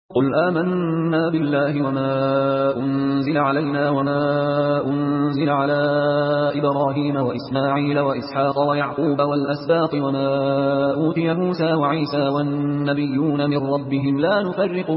قل آمنا بالله وما أنزل علينا وما أنزل على إبراهيم وإسماعيل وإسحاق ويعقوب والأسباط وما أوتي موسى وعيسى والنبيون من ربهم لا نفرق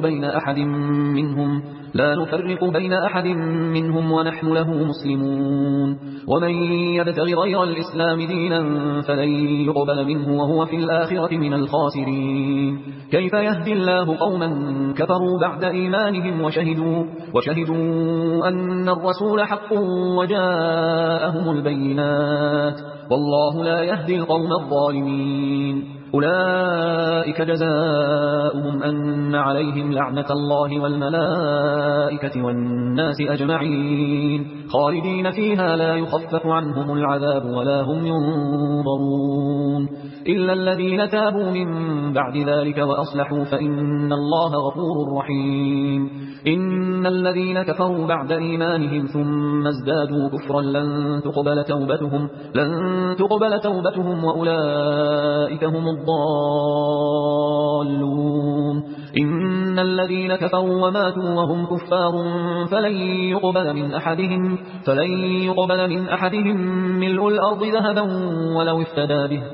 بين أحد منهم ونحن له مسلمون ومن يبتغ غير الإسلام دينا فلن يقبل منه وهو في الآخرة من الخاسرين. كيف يهدي الله قوما كفروا بعد إيمانهم وشهدوا أن الرسول حق وجاءهم البينات والله لا يهدي القوم الظالمين. أولئك جزاؤهم أن عليهم لعنة الله والملائكة والناس أجمعين خالدين فيها لا يخفف عنهم العذاب ولا هم ينظرون إلا الذين تابوا من بعد ذلك وأصلحوا فإن الله غفور رحيم. إن الذين كفروا بعد إيمانهم ثم ازدادوا كفرا لن تقبل توبتهم وأولئك هم الضالون. إن الذين كفروا وماتوا وهم كفار فلن يقبل من أحدهم ملء الأرض ذهبا ولو افتدى به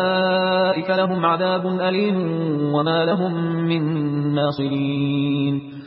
أولئك لهم عذاب أليم وما لهم من ناصرين.